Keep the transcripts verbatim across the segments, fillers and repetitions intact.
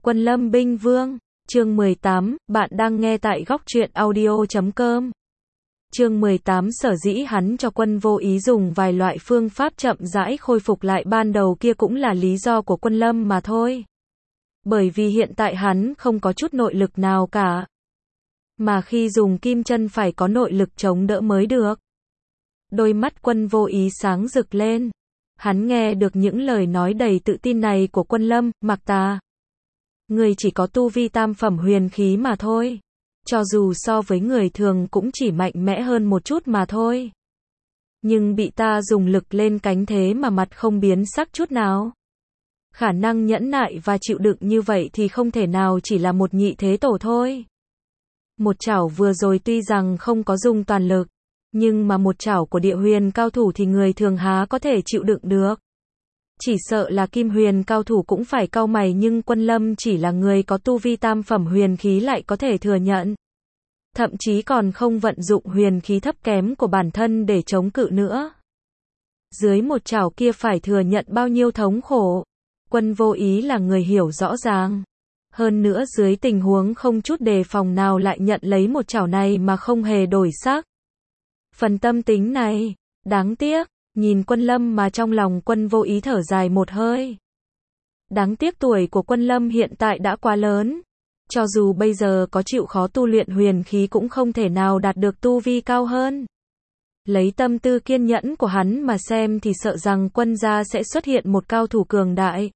Quân Lâm Binh Vương, chương mười tám, bạn đang nghe tại góc truyện audio chấm com. Chương mười tám sở dĩ hắn cho Quân Vô Ý dùng vài loại phương pháp chậm rãi khôi phục lại ban đầu kia cũng là lý do của Quân Lâm mà thôi. Bởi vì hiện tại hắn không có chút nội lực nào cả. Mà khi dùng kim chân phải có nội lực chống đỡ mới được. Đôi mắt Quân Vô Ý sáng rực lên. Hắn nghe được những lời nói đầy tự tin này của Quân Lâm, Mạc Tà. Người chỉ có tu vi tam phẩm huyền khí mà thôi. Cho dù so với người thường cũng chỉ mạnh mẽ hơn một chút mà thôi. Nhưng bị ta dùng lực lên cánh thế mà mặt không biến sắc chút nào. Khả năng nhẫn nại và chịu đựng như vậy thì không thể nào chỉ là một nhị thế tổ thôi. Một chảo vừa rồi tuy rằng không có dùng toàn lực, nhưng mà một chảo của địa huyền cao thủ thì người thường há có thể chịu đựng được. Chỉ sợ là kim huyền cao thủ cũng phải cau mày, nhưng Quân Lâm chỉ là người có tu vi tam phẩm huyền khí lại có thể thừa nhận. Thậm chí còn không vận dụng huyền khí thấp kém của bản thân để chống cự nữa. Dưới một chảo kia phải thừa nhận bao nhiêu thống khổ. Quân Vô Ý là người hiểu rõ ràng. Hơn nữa dưới tình huống không chút đề phòng nào lại nhận lấy một chảo này mà không hề đổi sắc. Phần tâm tính này, đáng tiếc. Nhìn Quân Lâm mà trong lòng Quân Vô Ý thở dài một hơi. Đáng tiếc tuổi của Quân Lâm hiện tại đã quá lớn. Cho dù bây giờ có chịu khó tu luyện huyền khí cũng không thể nào đạt được tu vi cao hơn. Lấy tâm tư kiên nhẫn của hắn mà xem thì sợ rằng Quân gia sẽ xuất hiện một cao thủ cường đại.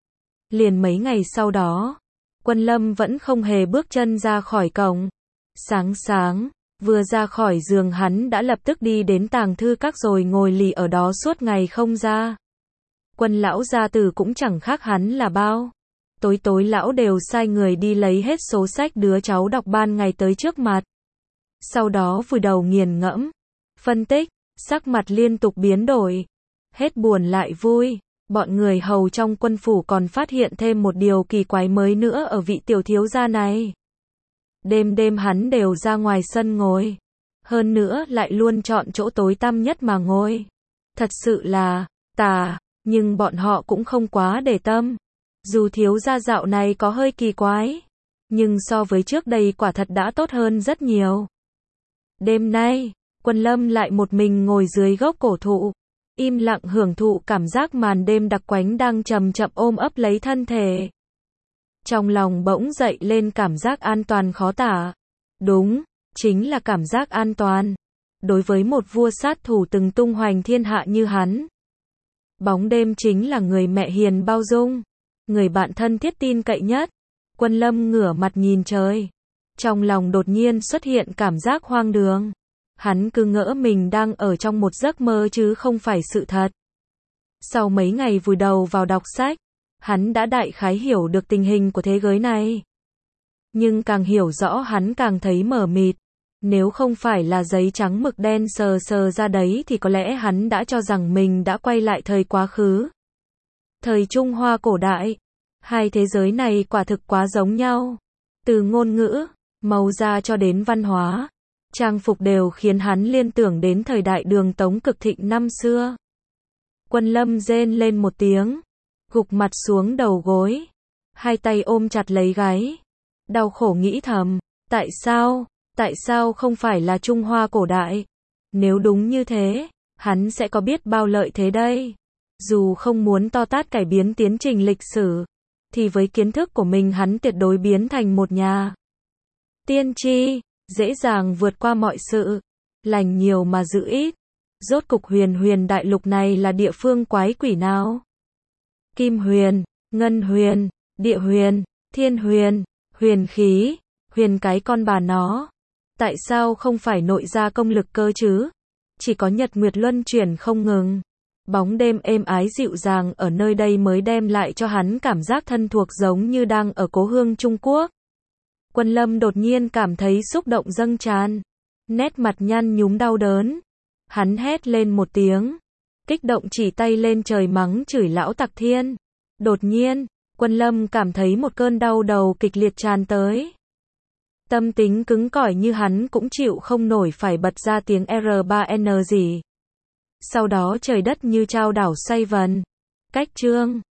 Liền mấy ngày sau đó, Quân Lâm vẫn không hề bước chân ra khỏi cổng. Sáng sáng. Vừa ra khỏi giường hắn đã lập tức đi đến tàng thư các rồi ngồi lì ở đó suốt ngày không ra. Quân lão gia tử cũng chẳng khác hắn là bao. Tối tối lão đều sai người đi lấy hết số sách đứa cháu đọc ban ngày tới trước mặt. Sau đó vùi đầu nghiền ngẫm, phân tích, sắc mặt liên tục biến đổi. Hết buồn lại vui, bọn người hầu trong quân phủ còn phát hiện thêm một điều kỳ quái mới nữa ở vị tiểu thiếu gia này. Đêm đêm hắn đều ra ngoài sân ngồi. Hơn nữa lại luôn chọn chỗ tối tăm nhất mà ngồi. Thật sự là tà, nhưng bọn họ cũng không quá để tâm. Dù thiếu gia dạo này có hơi kỳ quái, nhưng so với trước đây quả thật đã tốt hơn rất nhiều. Đêm nay, Quân Lâm lại một mình ngồi dưới gốc cổ thụ, im lặng hưởng thụ cảm giác màn đêm đặc quánh đang chậm chậm ôm ấp lấy thân thể. Trong lòng bỗng dậy lên cảm giác an toàn khó tả. Đúng, chính là cảm giác an toàn. Đối với một vua sát thủ từng tung hoành thiên hạ như hắn. Bóng đêm chính là người mẹ hiền bao dung. Người bạn thân thiết tin cậy nhất. Quân Lâm ngửa mặt nhìn trời. Trong lòng đột nhiên xuất hiện cảm giác hoang đường. Hắn cứ ngỡ mình đang ở trong một giấc mơ chứ không phải sự thật. Sau mấy ngày vùi đầu vào đọc sách, hắn đã đại khái hiểu được tình hình của thế giới này. Nhưng càng hiểu rõ hắn càng thấy mờ mịt. Nếu không phải là giấy trắng mực đen sờ sờ ra đấy thì có lẽ hắn đã cho rằng mình đã quay lại thời quá khứ. Thời Trung Hoa cổ đại. Hai thế giới này quả thực quá giống nhau. Từ ngôn ngữ, màu da cho đến văn hóa, trang phục đều khiến hắn liên tưởng đến thời đại Đường Tống cực thịnh năm xưa. Quân Lâm rên lên một tiếng. Gục mặt xuống đầu gối, hai tay ôm chặt lấy gáy, đau khổ nghĩ thầm, tại sao, tại sao không phải là Trung Hoa cổ đại? Nếu đúng như thế, hắn sẽ có biết bao lợi thế đây. Dù không muốn to tát cải biến tiến trình lịch sử, thì với kiến thức của mình hắn tuyệt đối biến thành một nhà tiên tri, dễ dàng vượt qua mọi sự, lành nhiều mà giữ ít. Rốt cục huyền huyền đại lục này là địa phương quái quỷ nào? Kim huyền, ngân huyền, địa huyền, thiên huyền, huyền khí, huyền cái con bà nó. Tại sao không phải nội gia công lực cơ chứ? Chỉ có nhật nguyệt luân chuyển không ngừng. Bóng đêm êm ái dịu dàng ở nơi đây mới đem lại cho hắn cảm giác thân thuộc giống như đang ở cố hương Trung Quốc. Quân Lâm đột nhiên cảm thấy xúc động dâng tràn. Nét mặt nhăn nhúm đau đớn. Hắn hét lên một tiếng. Kích động chỉ tay lên trời mắng chửi lão Tặc Thiên. Đột nhiên, Quân Lâm cảm thấy một cơn đau đầu kịch liệt tràn tới. Tâm tính cứng cỏi như hắn cũng chịu không nổi phải bật ra tiếng R ba N gì. Sau đó trời đất như chao đảo xoay vần. Cách chương